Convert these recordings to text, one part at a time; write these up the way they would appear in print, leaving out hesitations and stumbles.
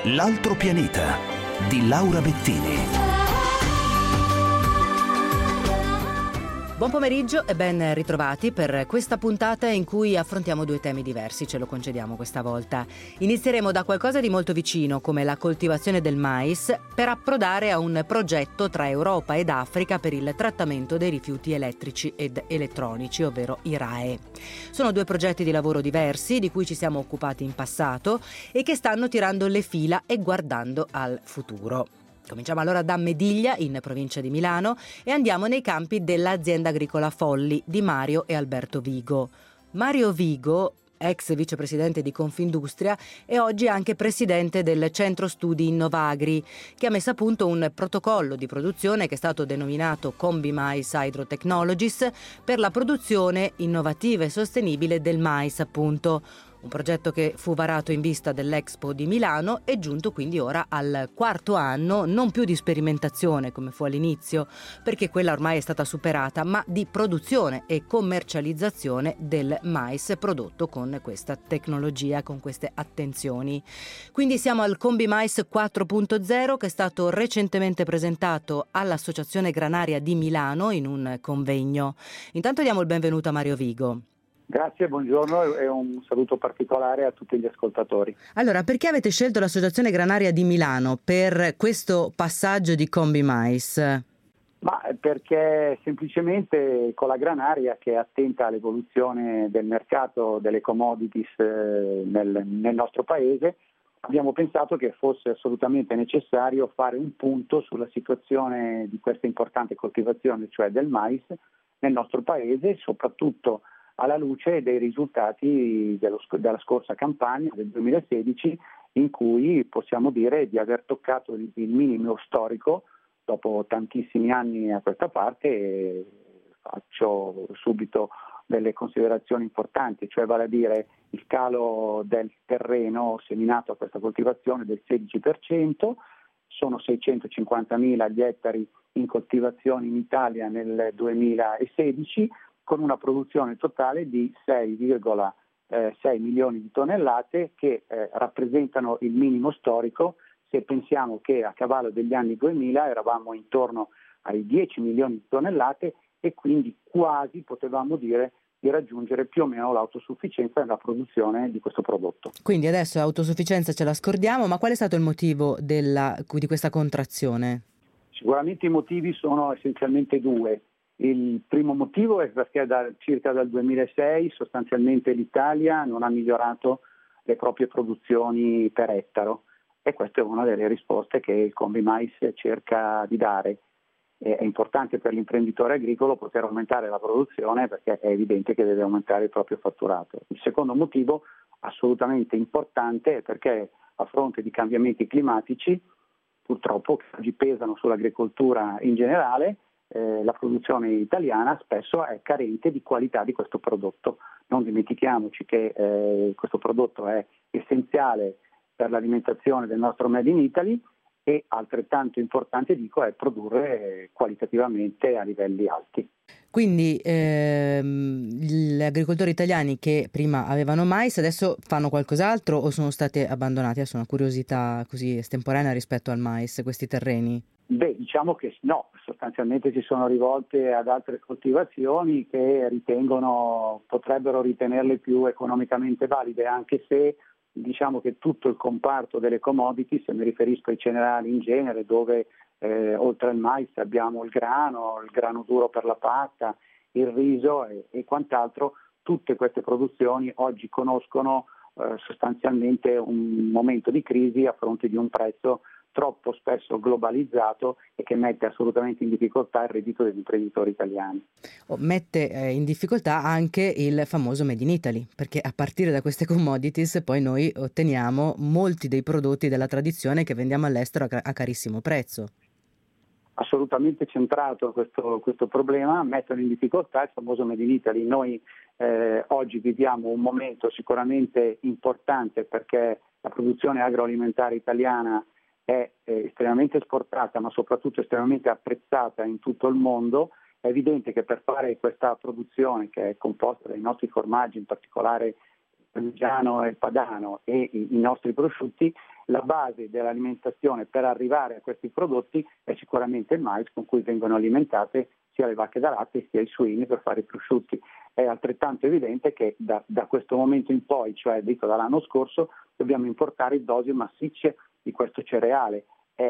L'altro pianeta di Laura Bettini. Buon pomeriggio e ben ritrovati per questa puntata in cui affrontiamo due temi diversi, ce lo concediamo questa volta. Inizieremo da qualcosa di molto vicino, come la coltivazione del mais, per approdare a un progetto tra Europa ed Africa per il trattamento dei rifiuti elettrici ed elettronici, ovvero i RAEE. Sono due progetti di lavoro diversi, di cui ci siamo occupati in passato e che stanno tirando le fila e guardando al futuro. Cominciamo allora da Mediglia, in provincia di Milano, e andiamo nei campi dell'azienda agricola Folli di Mario e Alberto Vigo. Mario Vigo, ex vicepresidente di Confindustria, è oggi anche presidente del Centro Studi Innovagri, che ha messo a punto un protocollo di produzione che è stato denominato Combimais Hydro Technologies per la produzione innovativa e sostenibile del mais, appunto. Un progetto che fu varato in vista dell'Expo di Milano è giunto quindi ora al quarto anno, non più di sperimentazione come fu all'inizio, perché quella ormai è stata superata, ma di produzione e commercializzazione del mais prodotto con questa tecnologia, con queste attenzioni. Quindi siamo al Combimais 4.0 che è stato recentemente presentato all'Associazione Granaria di Milano in un convegno. Intanto diamo il benvenuto a Mario Vigo. Grazie, buongiorno e un saluto particolare a tutti gli ascoltatori. Allora, perché avete scelto l'Associazione Granaria di Milano per questo passaggio di Combimais? Ma perché semplicemente con la Granaria, che è attenta all'evoluzione del mercato delle commodities nel nostro paese, abbiamo pensato che fosse assolutamente necessario fare un punto sulla situazione di questa importante coltivazione, cioè del mais, nel nostro paese, soprattutto alla luce dei risultati della scorsa campagna del 2016, in cui possiamo dire di aver toccato il minimo storico dopo tantissimi anni a questa parte. E faccio subito delle considerazioni importanti, cioè vale a dire il calo del terreno seminato a questa coltivazione del 16%, sono 650.000 gli ettari in coltivazione in Italia nel 2016, con una produzione totale di 6,6 milioni di tonnellate che rappresentano il minimo storico, se pensiamo che a cavallo degli anni 2000 eravamo intorno ai 10 milioni di tonnellate e quindi quasi potevamo dire di raggiungere più o meno l'autosufficienza nella produzione di questo prodotto. Quindi adesso l'autosufficienza ce la scordiamo, ma qual è stato il motivo di questa contrazione? Sicuramente i motivi sono essenzialmente due. Il primo motivo è perché circa dal 2006 sostanzialmente l'Italia non ha migliorato le proprie produzioni per ettaro e questa è una delle risposte che il Combimais cerca di dare. È importante per l'imprenditore agricolo poter aumentare la produzione perché è evidente che deve aumentare il proprio fatturato. Il secondo motivo assolutamente importante è perché a fronte di cambiamenti climatici purtroppo che oggi pesano sull'agricoltura in generale, la produzione italiana spesso è carente di qualità di questo prodotto. Non dimentichiamoci che questo prodotto è essenziale per l'alimentazione del nostro Made in Italy e altrettanto importante è produrre qualitativamente a livelli alti. Quindi gli agricoltori italiani che prima avevano mais adesso fanno qualcos'altro o sono stati abbandonati? Adesso una curiosità così estemporanea rispetto al mais, questi terreni. Beh, diciamo che no, sostanzialmente si sono rivolte ad altre coltivazioni che potrebbero ritenerle più economicamente valide, anche se diciamo che tutto il comparto delle commodity, se mi riferisco ai cereali in genere, dove oltre al mais abbiamo il grano duro per la pasta, il riso e quant'altro, tutte queste produzioni oggi conoscono sostanzialmente un momento di crisi a fronte di un prezzo troppo spesso globalizzato e che mette assolutamente in difficoltà il reddito degli imprenditori italiani. Mette in difficoltà anche il famoso Made in Italy, perché a partire da queste commodities poi noi otteniamo molti dei prodotti della tradizione che vendiamo all'estero a carissimo prezzo. Assolutamente centrato questo problema, mettono in difficoltà il famoso Made in Italy. Noi oggi viviamo un momento sicuramente importante perché la produzione agroalimentare italiana è estremamente esportata, ma soprattutto estremamente apprezzata in tutto il mondo. È evidente che per fare questa produzione, che è composta dai nostri formaggi, in particolare il parmigiano e il padano e i nostri prosciutti, la base dell'alimentazione per arrivare a questi prodotti è sicuramente il mais con cui vengono alimentate sia le vacche da latte sia i suini per fare i prosciutti. È altrettanto evidente che da questo momento in poi, cioè dico dall'anno scorso, dobbiamo importare dosi massicce di questo cereale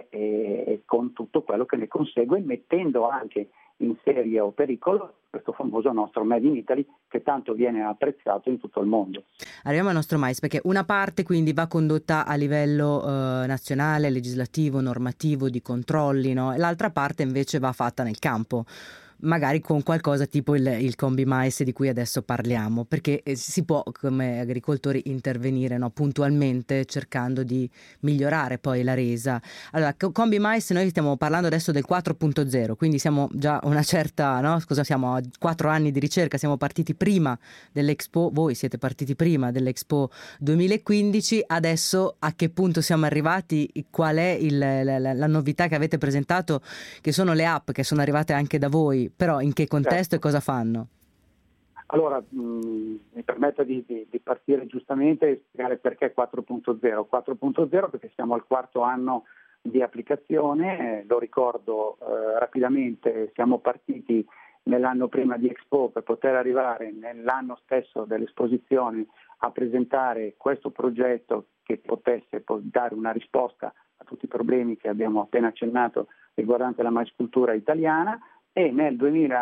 e con tutto quello che ne consegue, mettendo anche in serie o pericolo questo famoso nostro Made in Italy che tanto viene apprezzato in tutto il mondo. Arriviamo al nostro mais, perché una parte quindi va condotta a livello nazionale, legislativo, normativo, di controlli, no? E l'altra parte invece va fatta nel campo, magari con qualcosa tipo il combi mais di cui adesso parliamo, perché si può come agricoltori intervenire, no, puntualmente cercando di migliorare poi la resa. Allora, combi mais, noi stiamo parlando adesso del 4.0, quindi siamo già una certa, no? Siamo a 4 anni di ricerca, siamo partiti prima dell'Expo, voi siete partiti prima dell'Expo 2015, adesso a che punto siamo arrivati? Qual è la novità che avete presentato, che sono le app che sono arrivate anche da voi? Però in che contesto e cosa fanno? Allora, mi permetto di partire giustamente e spiegare perché 4.0. 4.0 perché siamo al 4º anno di applicazione, lo ricordo rapidamente, siamo partiti nell'anno prima di Expo per poter arrivare nell'anno stesso dell'esposizione a presentare questo progetto che potesse dare una risposta a tutti i problemi che abbiamo appena accennato riguardante la maiscultura italiana. E nel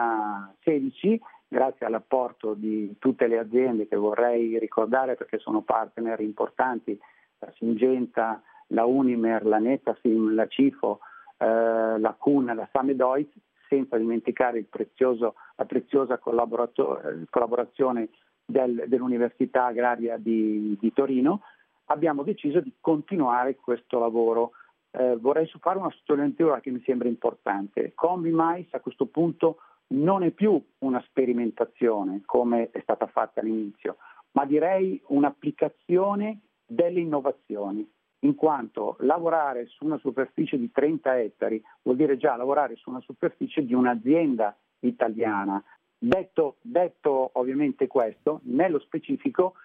2016, grazie all'apporto di tutte le aziende che vorrei ricordare perché sono partner importanti, la Syngenta, la Unimer, la Netafim, la Cifo, la Kuhn, la Samedoiz, senza dimenticare la preziosa collaborazione dell'Università Agraria di Torino, abbiamo deciso di continuare questo lavoro. Vorrei fare una sottolineatura che mi sembra importante. Combi Mais a questo punto non è più una sperimentazione come è stata fatta all'inizio, ma direi un'applicazione delle innovazioni, in quanto lavorare su una superficie di 30 ettari vuol dire già lavorare su una superficie di un'azienda italiana. Detto ovviamente questo, nello specifico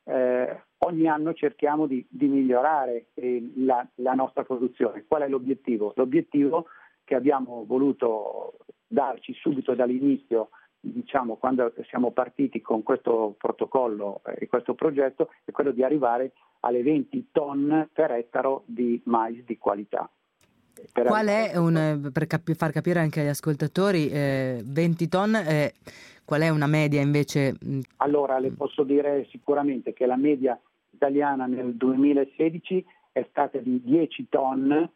ogni anno cerchiamo di migliorare la nostra produzione. Qual è l'obiettivo? L'obiettivo che abbiamo voluto darci subito dall'inizio, diciamo quando siamo partiti con questo protocollo e questo progetto, è quello di arrivare alle 20 tonne per ettaro di mais di qualità. Qual è, per far capire anche agli ascoltatori, 20 tonne, qual è una media invece? Allora, le posso dire sicuramente che la media italiana nel 2016 è stata di 10 tonne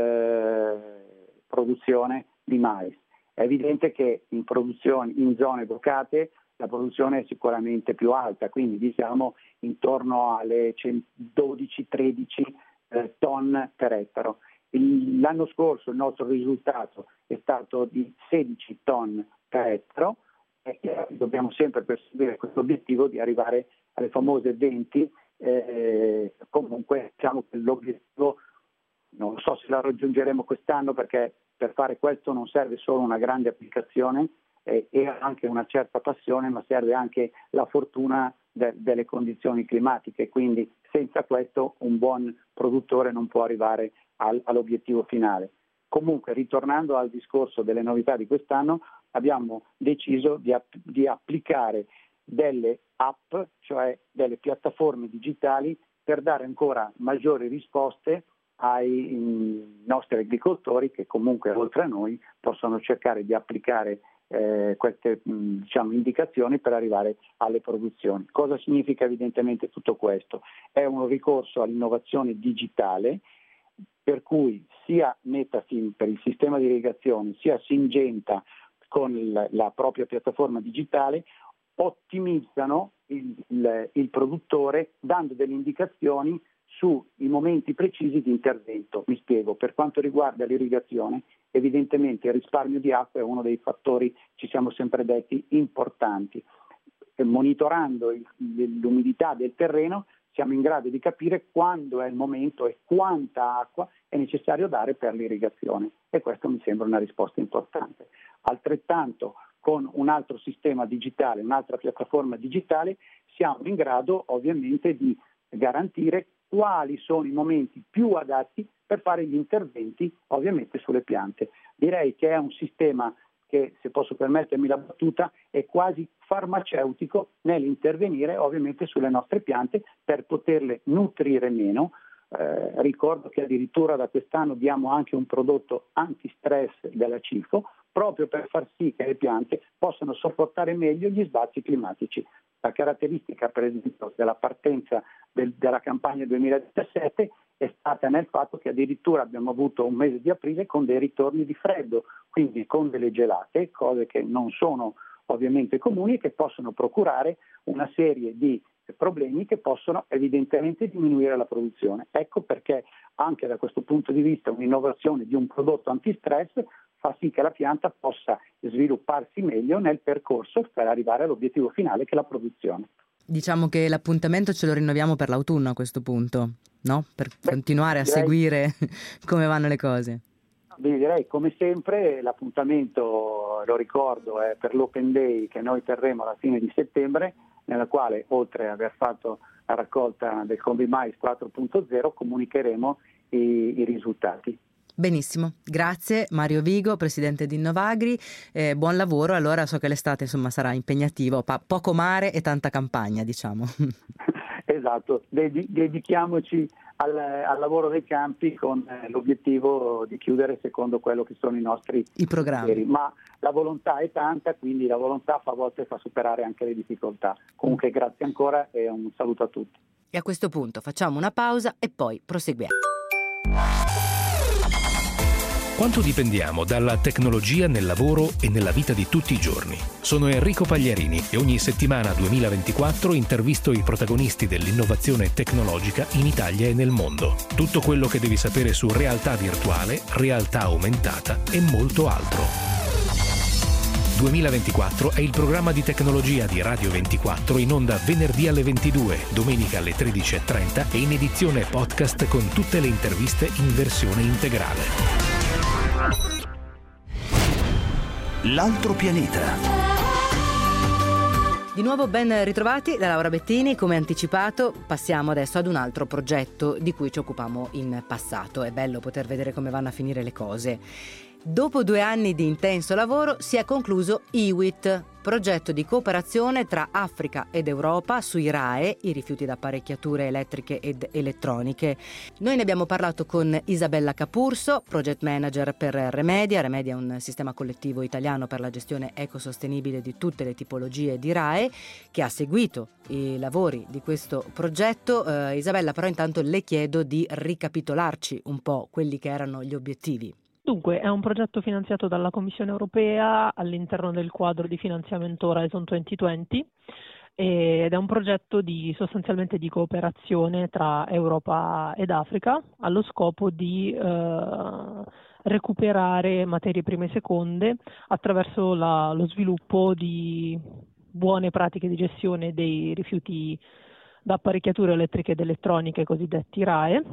produzione di mais. È evidente che in zone vocate la produzione è sicuramente più alta, quindi diciamo intorno alle 12-13 tonne per ettaro. L'anno scorso il nostro risultato è stato di 16 tonne per ettaro e dobbiamo sempre perseguire questo obiettivo di arrivare alle famose 20. Comunque diciamo che l'obiettivo non so se la raggiungeremo quest'anno, perché per fare questo non serve solo una grande applicazione e anche una certa passione, ma serve anche la fortuna delle condizioni climatiche, quindi senza questo un buon produttore non può arrivare all'obiettivo finale. Comunque, ritornando al discorso delle novità di quest'anno, abbiamo deciso di applicare delle app, cioè delle piattaforme digitali, per dare ancora maggiori risposte ai nostri agricoltori che comunque oltre a noi possono cercare di applicare queste indicazioni per arrivare alle produzioni. Cosa significa evidentemente tutto questo? È un ricorso all'innovazione digitale, per cui sia Netafim per il sistema di irrigazione sia Syngenta con la propria piattaforma digitale ottimizzano il produttore dando delle indicazioni sui momenti precisi di intervento. Mi spiego, per quanto riguarda l'irrigazione, evidentemente il risparmio di acqua è uno dei fattori, ci siamo sempre detti, importanti. Monitorando l'umidità del terreno siamo in grado di capire quando è il momento e quanta acqua è necessario dare per l'irrigazione, e questo mi sembra una risposta importante. Altrettanto con un altro sistema digitale, un'altra piattaforma digitale, siamo in grado ovviamente di garantire quali sono i momenti più adatti per fare gli interventi ovviamente sulle piante. Direi che è un sistema che, se posso permettermi la battuta, è quasi farmaceutico nell'intervenire ovviamente sulle nostre piante per poterle nutrire meno. Ricordo che addirittura da quest'anno diamo anche un prodotto antistress della CIFO, proprio per far sì che le piante possano sopportare meglio gli sbalzi climatici. La caratteristica, per esempio, della partenza della campagna 2017 è stata nel fatto che addirittura abbiamo avuto un mese di aprile con dei ritorni di freddo, quindi con delle gelate, cose che non sono ovviamente comuni e che possono procurare una serie di problemi che possono evidentemente diminuire la produzione. Ecco perché anche da questo punto di vista un'innovazione di un prodotto antistress fa sì che la pianta possa svilupparsi meglio nel percorso per arrivare all'obiettivo finale che è la produzione. Diciamo che l'appuntamento ce lo rinnoviamo per l'autunno a questo punto, no? Per continuare a seguire come vanno le cose. Direi come sempre l'appuntamento, lo ricordo, è per l'Open Day che noi terremo alla fine di settembre, nella quale oltre ad aver fatto la raccolta del Combimais 4.0 comunicheremo i risultati. Benissimo, grazie Mario Vigo, presidente di Innovagri, buon lavoro. Allora so che l'estate sarà impegnativo, poco mare e tanta campagna, diciamo. Esatto, dedichiamoci al lavoro dei campi con l'obiettivo di chiudere secondo quello che sono i nostri programmi. Ma la volontà è tanta, quindi la volontà a volte fa superare anche le difficoltà. Comunque grazie ancora e un saluto a tutti. E a questo punto facciamo una pausa e poi proseguiamo. Quanto dipendiamo dalla tecnologia nel lavoro e nella vita di tutti i giorni? Sono Enrico Pagliarini e ogni settimana 2024 intervisto i protagonisti dell'innovazione tecnologica in Italia e nel mondo. Tutto quello che devi sapere su realtà virtuale, realtà aumentata e molto altro. 2024 è il programma di tecnologia di Radio 24 in onda venerdì alle 22, domenica alle 13.30 e in edizione podcast con tutte le interviste in versione integrale. L'altro pianeta. Di nuovo ben ritrovati da Laura Bettini. Come anticipato passiamo adesso ad un altro progetto di cui ci occupammo in passato. È bello poter vedere come vanno a finire le cose. Dopo 2 anni di intenso lavoro si è concluso IWIT, progetto di cooperazione tra Africa ed Europa sui RAEE, i rifiuti da apparecchiature elettriche ed elettroniche. Noi ne abbiamo parlato con Isabella Capurso, project manager per Remedia. Remedia è un sistema collettivo italiano per la gestione ecosostenibile di tutte le tipologie di RAEE, che ha seguito i lavori di questo progetto. Isabella, però intanto le chiedo di ricapitolarci un po' quelli che erano gli obiettivi. Dunque, è un progetto finanziato dalla Commissione europea all'interno del quadro di finanziamento Horizon 2020 ed è un progetto sostanzialmente di cooperazione tra Europa ed Africa allo scopo di recuperare materie prime e seconde attraverso lo sviluppo di buone pratiche di gestione dei rifiuti da apparecchiature elettriche ed elettroniche, cosiddetti RAEE,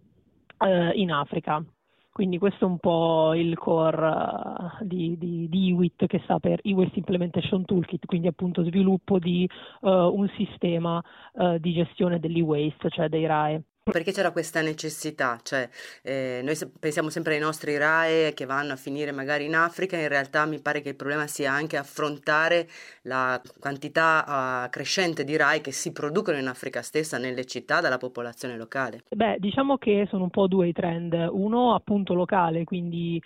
in Africa. Quindi questo è un po' il core di IWIT, che sta per E-Waste Implementation Toolkit, quindi appunto sviluppo di un sistema di gestione dell'e-waste, cioè dei RAEE. Perché c'era questa necessità? Cioè, noi pensiamo sempre ai nostri RAEE che vanno a finire magari in Africa, in realtà mi pare che il problema sia anche affrontare la quantità crescente di RAEE che si producono in Africa stessa, nelle città, dalla popolazione locale. Beh, diciamo che sono un po' 2 i trend. Uno appunto locale, quindi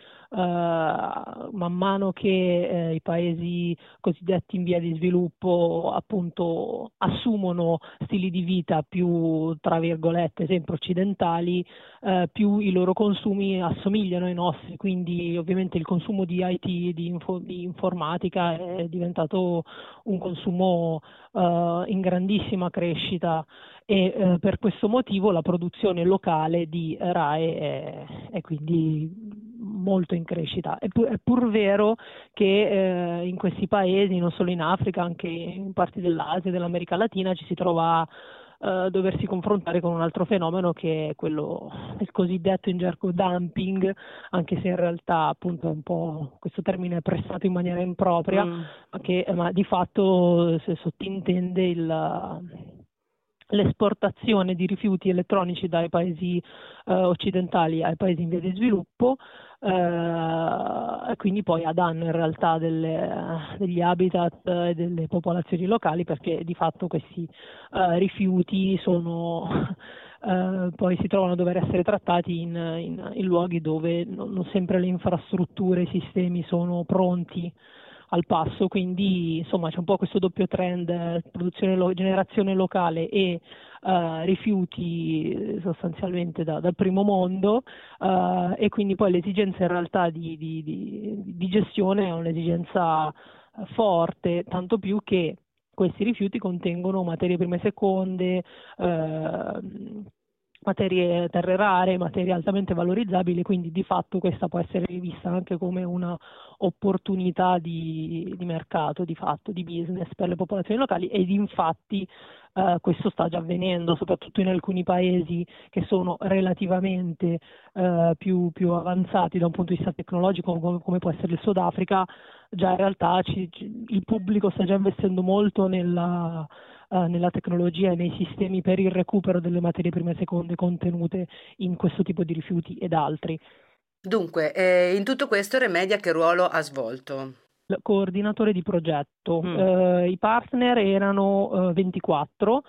man mano che i paesi cosiddetti in via di sviluppo appunto assumono stili di vita più, tra virgolette, sempre occidentali, più i loro consumi assomigliano ai nostri, quindi ovviamente il consumo di IT, di informatica è diventato un consumo in grandissima crescita e per questo motivo la produzione locale di RAEE è quindi molto in crescita. È pur vero che in questi paesi, non solo in Africa, anche in parti dell'Asia e dell'America Latina, ci si trova doversi confrontare con un altro fenomeno che è quello il cosiddetto in gergo dumping, anche se in realtà appunto è un po' questo termine è pressato in maniera impropria, ma di fatto si sottintende l'esportazione di rifiuti elettronici dai paesi occidentali ai paesi in via di sviluppo, e quindi poi a danno in realtà degli habitat e delle popolazioni locali, perché di fatto questi rifiuti sono poi si trovano a dover essere trattati in luoghi dove non sempre le infrastrutture, i sistemi sono pronti al passo, quindi insomma c'è un po' questo doppio trend, generazione locale e rifiuti sostanzialmente dal primo mondo, e quindi poi l'esigenza in realtà di gestione è un'esigenza forte, tanto più che questi rifiuti contengono materie prime e seconde, terre rare, materie altamente valorizzabili, quindi di fatto questa può essere rivista anche come una opportunità di mercato, di fatto, di business per le popolazioni locali, ed infatti questo sta già avvenendo, soprattutto in alcuni paesi che sono relativamente più avanzati da un punto di vista tecnologico, come può essere il Sudafrica. Già in realtà il pubblico sta già investendo molto nella tecnologia e nei sistemi per il recupero delle materie prime e seconde contenute in questo tipo di rifiuti ed altri. Dunque, in tutto questo Remedia che ruolo ha svolto? Coordinatore di progetto. I partner erano 24,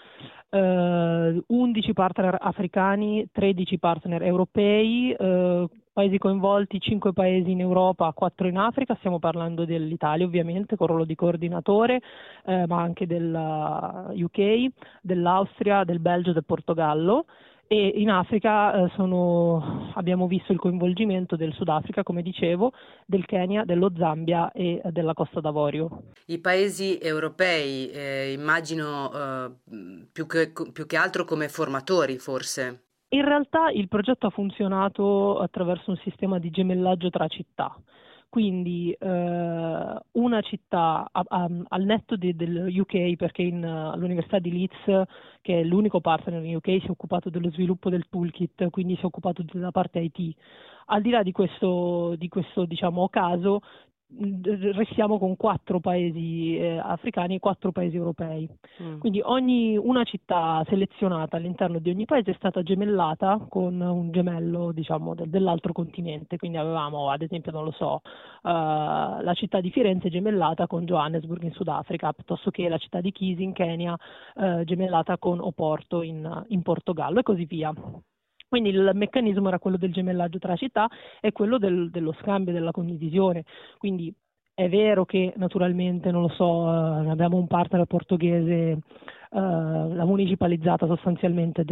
11 partner africani, 13 partner europei, paesi coinvolti, 5 paesi in Europa, 4 in Africa. Stiamo parlando dell'Italia ovviamente con ruolo di coordinatore, ma anche della UK, dell'Austria, del Belgio e del Portogallo. E in Africa abbiamo visto il coinvolgimento del Sudafrica, come dicevo, del Kenya, dello Zambia e della Costa d'Avorio. I paesi europei, immagino più che altro come formatori, forse? In realtà il progetto ha funzionato attraverso un sistema di gemellaggio tra città. Quindi una città al netto del UK, perché all'Università di Leeds, che è l'unico partner in UK, si è occupato dello sviluppo del toolkit, quindi si è occupato della parte IT. Al di là di questo diciamo caso, restiamo con 4 paesi africani e 4 paesi europei. Quindi una città selezionata all'interno di ogni paese è stata gemellata con un gemello, diciamo, dell'altro continente. Quindi avevamo, ad esempio, non lo so, la città di Firenze gemellata con Johannesburg in Sudafrica, piuttosto che la città di Kisi in Kenya gemellata con Oporto in Portogallo, e così via. Quindi il meccanismo era quello del gemellaggio tra città e quello dello scambio, della condivisione. Quindi è vero che naturalmente, non lo so, abbiamo un partner portoghese, la municipalizzata sostanzialmente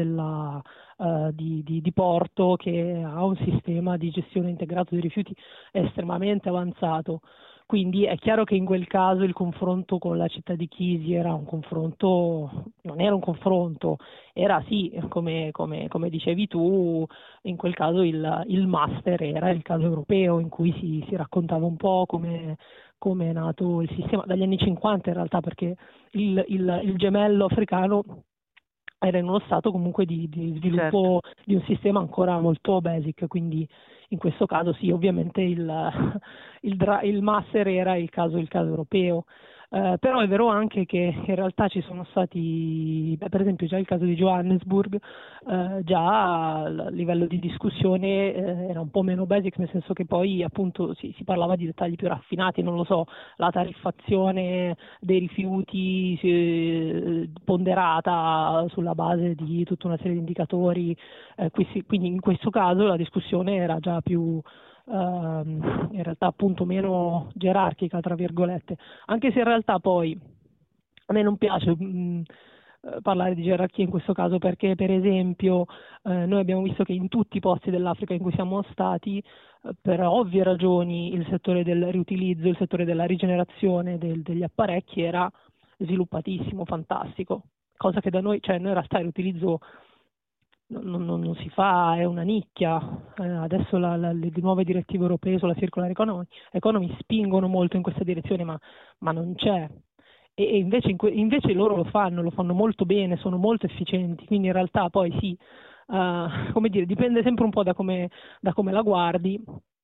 di Porto, che ha un sistema di gestione integrato dei rifiuti estremamente avanzato. Quindi è chiaro che in quel caso il confronto con la città di Kisi non era un confronto, era sì, come dicevi tu, in quel caso il master era il caso europeo, in cui si raccontava un po' come è nato il sistema, dagli anni 50 in realtà, perché il gemello africano era in uno stato comunque di sviluppo, certo, di un sistema ancora molto basic, quindi in questo caso sì, ovviamente il master era il caso europeo. Però è vero anche che in realtà ci sono stati, per esempio già il caso di Johannesburg, già a livello di discussione era un po' meno basic, nel senso che poi appunto si parlava di dettagli più raffinati, non lo so, la tariffazione dei rifiuti ponderata sulla base di tutta una serie di indicatori, quindi in questo caso la discussione era già più in realtà appunto meno gerarchica, tra virgolette, anche se in realtà poi a me non piace parlare di gerarchia in questo caso, perché per esempio noi abbiamo visto che in tutti i posti dell'Africa in cui siamo stati, per ovvie ragioni, il settore del riutilizzo, il settore della rigenerazione degli apparecchi era sviluppatissimo, fantastico, cosa che da noi, cioè noi in realtà il riutilizzo non si fa, è una nicchia. Adesso le nuove direttive europee sulla circular economy spingono molto in questa direzione, ma non c'è. E invece loro lo fanno molto bene, sono molto efficienti, quindi in realtà poi sì, come dire, dipende sempre un po' da come la guardi.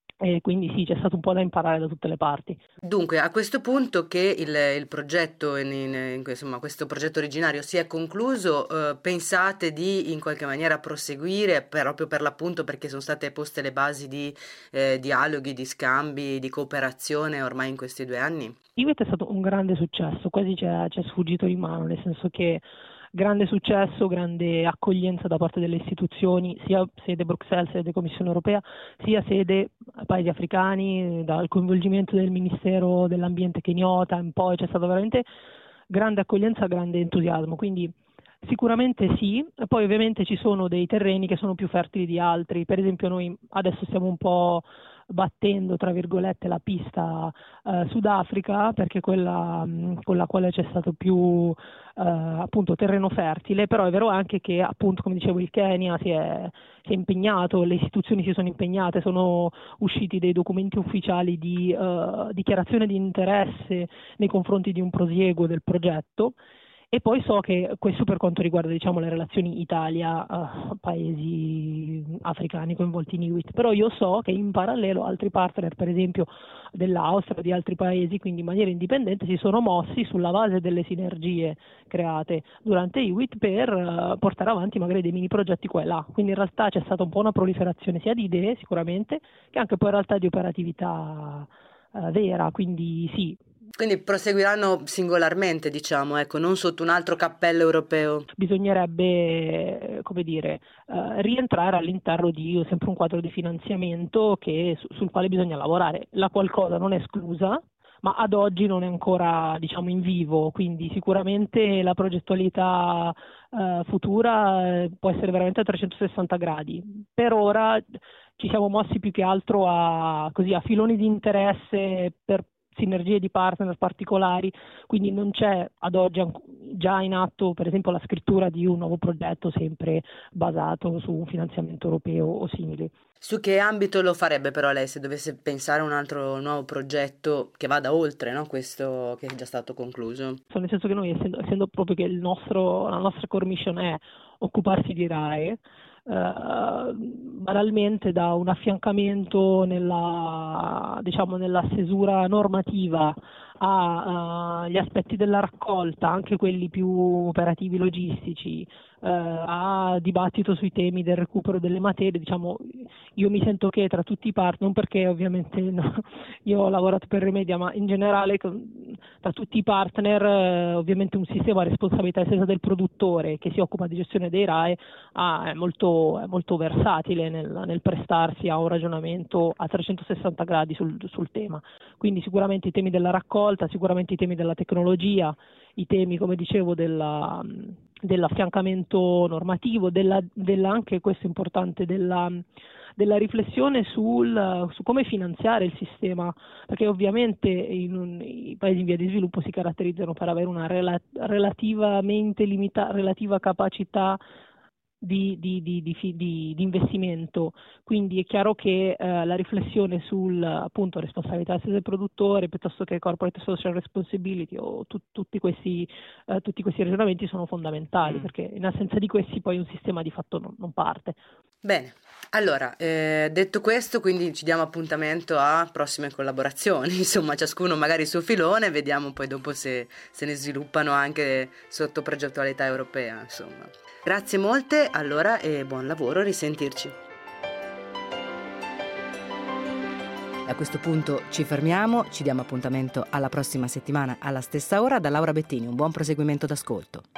E quindi sì, c'è stato un po' da imparare da tutte le parti. Dunque, a questo punto che il progetto, insomma, questo progetto originario si è concluso, pensate di in qualche maniera proseguire proprio per l'appunto perché sono state poste le basi di dialoghi, di scambi, di cooperazione ormai in questi 2 anni? IWIT è stato un grande successo, quasi ci è sfuggito di mano, nel senso che grande successo, grande accoglienza da parte delle istituzioni, sia sede Bruxelles, sede Commissione Europea, sia sede paesi africani, dal coinvolgimento del Ministero dell'Ambiente keniota in poi c'è stata veramente grande accoglienza, grande entusiasmo, quindi sicuramente sì, poi ovviamente ci sono dei terreni che sono più fertili di altri, per esempio noi adesso stiamo un po' battendo tra virgolette la pista Sudafrica perché quella con la quale c'è stato più appunto terreno fertile, però è vero anche che appunto come dicevo il Kenya si è impegnato, le istituzioni si sono impegnate, sono usciti dei documenti ufficiali di dichiarazione di interesse nei confronti di un prosieguo del progetto. E poi so che questo per quanto riguarda diciamo le relazioni Italia-paesi africani coinvolti in IWIT, però io so che in parallelo altri partner, per esempio dell'Austria, di altri paesi, quindi in maniera indipendente, si sono mossi sulla base delle sinergie create durante IWIT per portare avanti magari dei mini progetti qua e là. Quindi in realtà c'è stata un po' una proliferazione sia di idee sicuramente, che anche poi in realtà di operatività vera, quindi sì. Quindi proseguiranno singolarmente, diciamo, ecco, non sotto un altro cappello europeo. Bisognerebbe, come dire, rientrare all'interno di sempre un quadro di finanziamento sul quale bisogna lavorare. La qualcosa non è esclusa, ma ad oggi non è ancora, diciamo, in vivo, quindi sicuramente la progettualità futura può essere veramente a 360 gradi. Per ora ci siamo mossi più che altro a filoni di interesse per sinergie di partner particolari, quindi non c'è ad oggi già in atto per esempio la scrittura di un nuovo progetto sempre basato su un finanziamento europeo o simili. Su che ambito lo farebbe però lei se dovesse pensare a un altro nuovo progetto che vada oltre, no? Questo che è già stato concluso? Nel senso che noi essendo proprio che la nostra core mission è occuparsi di RAEE, banalmente da un affiancamento nella stesura normativa agli aspetti della raccolta, anche quelli più operativi logistici, a dibattito sui temi del recupero delle materie, diciamo, io mi sento che tra tutti i partner, non perché ovviamente io ho lavorato per Remedia, ma in generale tra tutti i partner ovviamente un sistema a responsabilità estesa del produttore che si occupa di gestione dei RAEE è molto versatile nel prestarsi a un ragionamento a 360 gradi sul tema, quindi sicuramente i temi della raccolta, sicuramente i temi della tecnologia, i temi come dicevo dell'affiancamento normativo, anche questo è importante, della riflessione su come finanziare il sistema, perché ovviamente i paesi in via di sviluppo si caratterizzano per avere una relativa capacità di investimento, quindi è chiaro che la riflessione sul appunto responsabilità del produttore piuttosto che corporate social responsibility o tutti questi ragionamenti sono fondamentali, perché in assenza di questi poi un sistema di fatto non parte. Bene, allora detto questo, quindi ci diamo appuntamento a prossime collaborazioni, insomma ciascuno magari il suo filone, vediamo poi dopo se ne sviluppano anche sotto progettualità europea, insomma. Grazie molte, allora, e buon lavoro, risentirci. A questo punto ci fermiamo, ci diamo appuntamento alla prossima settimana alla stessa ora. Da Laura Bettini, un buon proseguimento d'ascolto.